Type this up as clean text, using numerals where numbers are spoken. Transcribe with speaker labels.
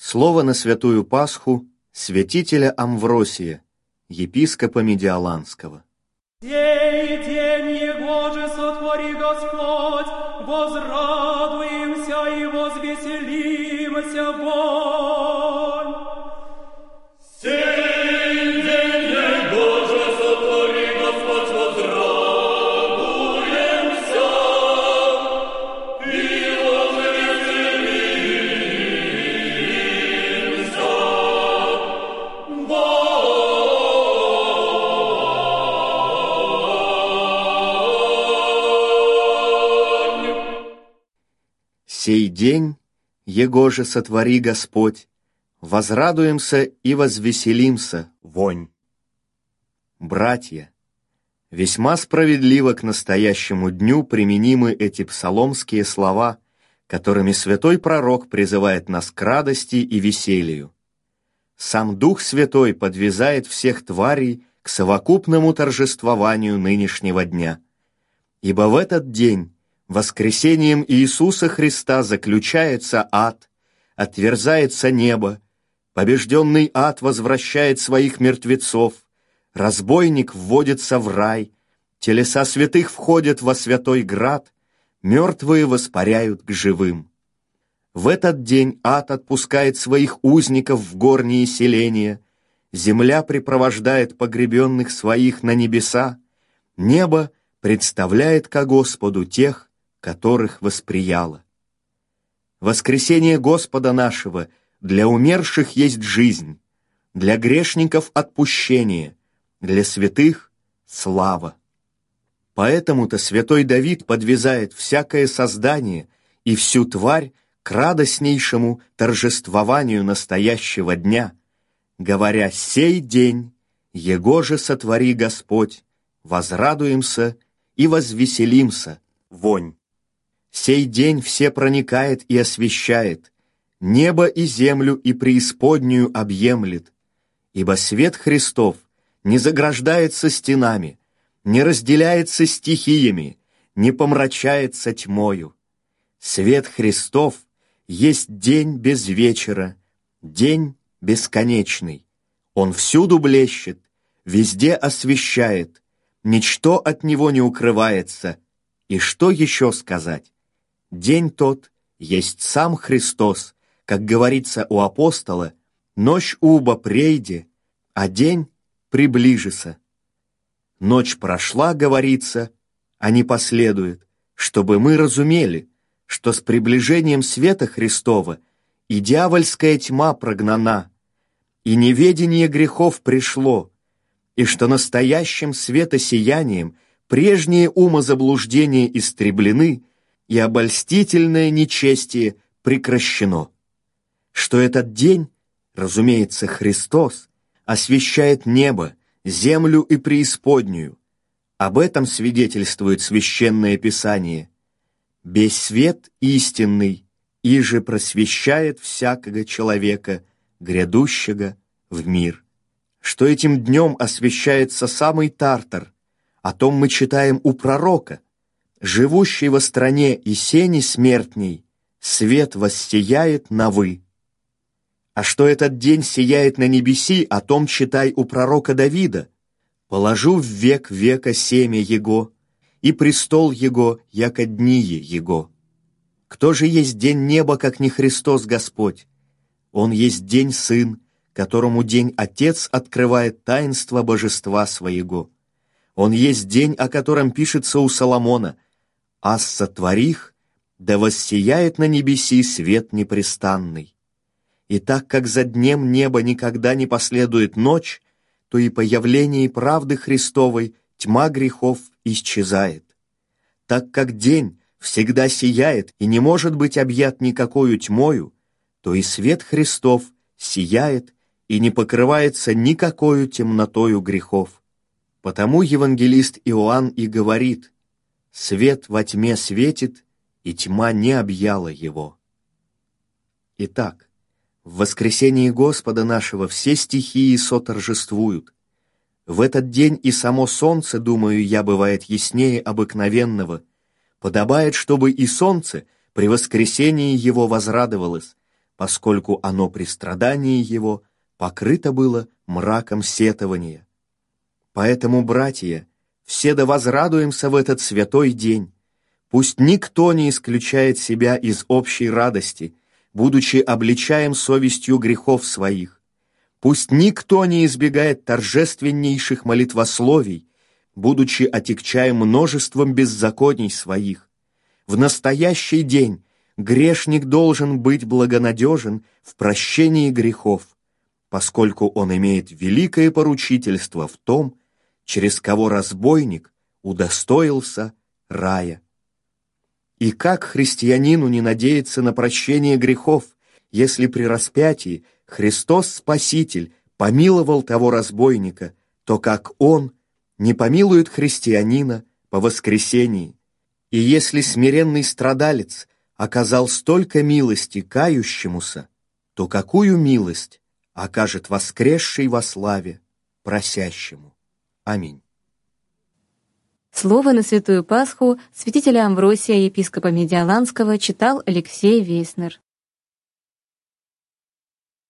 Speaker 1: Слово на Святую Пасху святителя Амвросия, епископа Медиоланского.
Speaker 2: Сей день Его же сотвори Господь, возрадуемся и возвеселимся, Бонь. Сей день Его же сотвори Господь, возрадуемся и возвеселимся, Бонь.
Speaker 1: Сей день, Его же сотвори Господь, возрадуемся и возвеселимся, вонь. Братья, весьма справедливо к настоящему дню применимы эти псаломские слова, которыми святой пророк призывает нас к радости и веселью. Сам Дух Святой подвязает всех тварей к совокупному торжествованию нынешнего дня. Ибо в этот день воскресением Иисуса Христа заключается ад, отверзается небо, побежденный ад возвращает своих мертвецов, разбойник вводится в рай, телеса святых входят во святой град, мертвые воспаряют к живым. В этот день ад отпускает своих узников в горние селения, земля припровождает погребенных своих на небеса, небо представляет ко Господу тех, которых восприяло. Воскресение Господа нашего для умерших есть жизнь, для грешников отпущение, для святых слава. Поэтому-то святой Давид подвязает всякое создание и всю тварь к радостнейшему торжествованию настоящего дня, говоря: «Сей день, Его же сотвори Господь, возрадуемся и возвеселимся, вонь». Сей день все проникает и освещает, небо и землю и преисподнюю объемлет, ибо свет Христов не заграждается стенами, не разделяется стихиями, не помрачается тьмою. Свет Христов есть день без вечера, день бесконечный. Он всюду блещет, везде освещает, ничто от него не укрывается. И что еще сказать? День тот есть сам Христос, как говорится у апостола: «Ночь уба прейде, а день приближится». Ночь прошла, говорится, а не последует, чтобы мы разумели, что с приближением света Христова и дьявольская тьма прогнана, и неведение грехов пришло, и что настоящим светосиянием прежние умозаблуждения истреблены, и обольстительное нечестие прекращено. Что этот день, разумеется, Христос, освещает небо, землю и преисподнюю. Об этом свидетельствует Священное Писание. «Бесь свет истинный, иже просвещает всякого человека, грядущего в мир». Что этим днем освещается самый Тартар, о том мы читаем у пророка: «Живущий во стране и сени смертней, свет воссияет на вы». А что этот день сияет на небеси, о том читай у пророка Давида: «Положу в век века семя его, и престол его, яко дние его». Кто же есть день неба, как не Христос Господь? Он есть день Сын, которому день Отец открывает таинство божества своего. Он есть день, о котором пишется у Соломона: «Аз сотворих, да воссияет на небеси свет непрестанный». И так как за днем неба никогда не последует ночь, то и по явлении правды Христовой тьма грехов исчезает. Так как день всегда сияет и не может быть объят никакою тьмою, то и свет Христов сияет и не покрывается никакою темнотою грехов. Потому евангелист Иоанн и говорит: «Свет во тьме светит, и тьма не объяла его». Итак, в воскресении Господа нашего все стихии соторжествуют. В этот день и само солнце, думаю я, бывает яснее обыкновенного. Подобает, чтобы и солнце при воскресении его возрадовалось, поскольку оно при страдании его покрыто было мраком сетования. Поэтому, братья, все да возрадуемся в этот святой день. Пусть никто не исключает себя из общей радости, будучи обличаем совестью грехов своих. Пусть никто не избегает торжественнейших молитвословий, будучи отягчаем множеством беззаконий своих. В настоящий день грешник должен быть благонадежен в прощении грехов, поскольку он имеет великое поручительство в том, через кого разбойник удостоился рая. И как христианину не надеяться на прощение грехов, если при распятии Христос Спаситель помиловал того разбойника, то как Он не помилует христианина по воскресении? И если смиренный страдалец оказал столько милости кающемуся, то какую милость окажет воскресший во славе просящему? Аминь.
Speaker 3: Слово на Святую Пасху святителя Амвросия, епископа Медиаланского, читал Алексей Вейснер.